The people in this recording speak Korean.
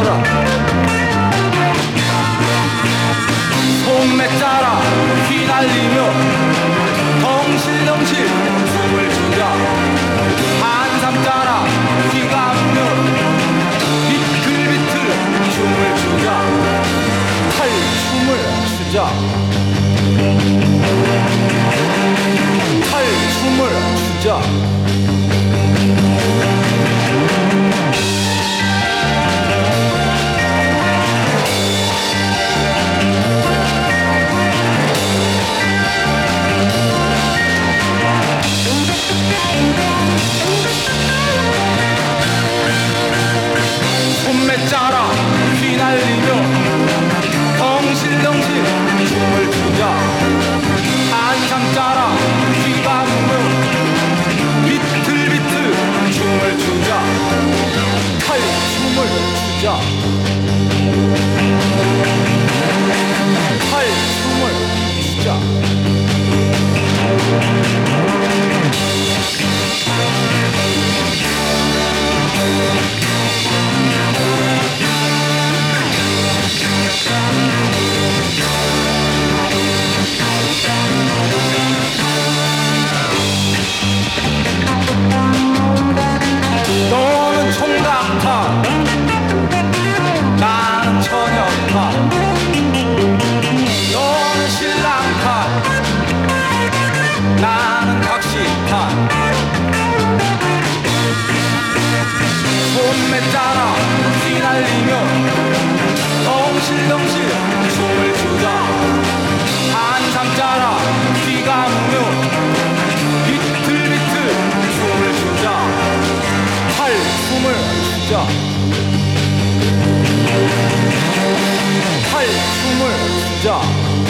쳐라 소매 짜라 휘날리며 덩실덩실 춤을 추자 한삼 짜라 휘감으며 비틀비틀 춤을 추자 탈춤을 추자 탈춤을 추자 손매 짜라 휘날리며 덩실덩실 춤을 추자 한상 짜라 휘감으며 비틀비틀 춤을 추자 탈춤을 추자 탈춤을 추자 너는 총각파 나는 처녀파 너는 신랑파 나는 각시파 손매 짜라 휘날리며 덩실덩실 춤을 추자 한삼 짜라 휘감으며 비틀비틀 춤을 추자 탈춤을 추자 탈춤을 추자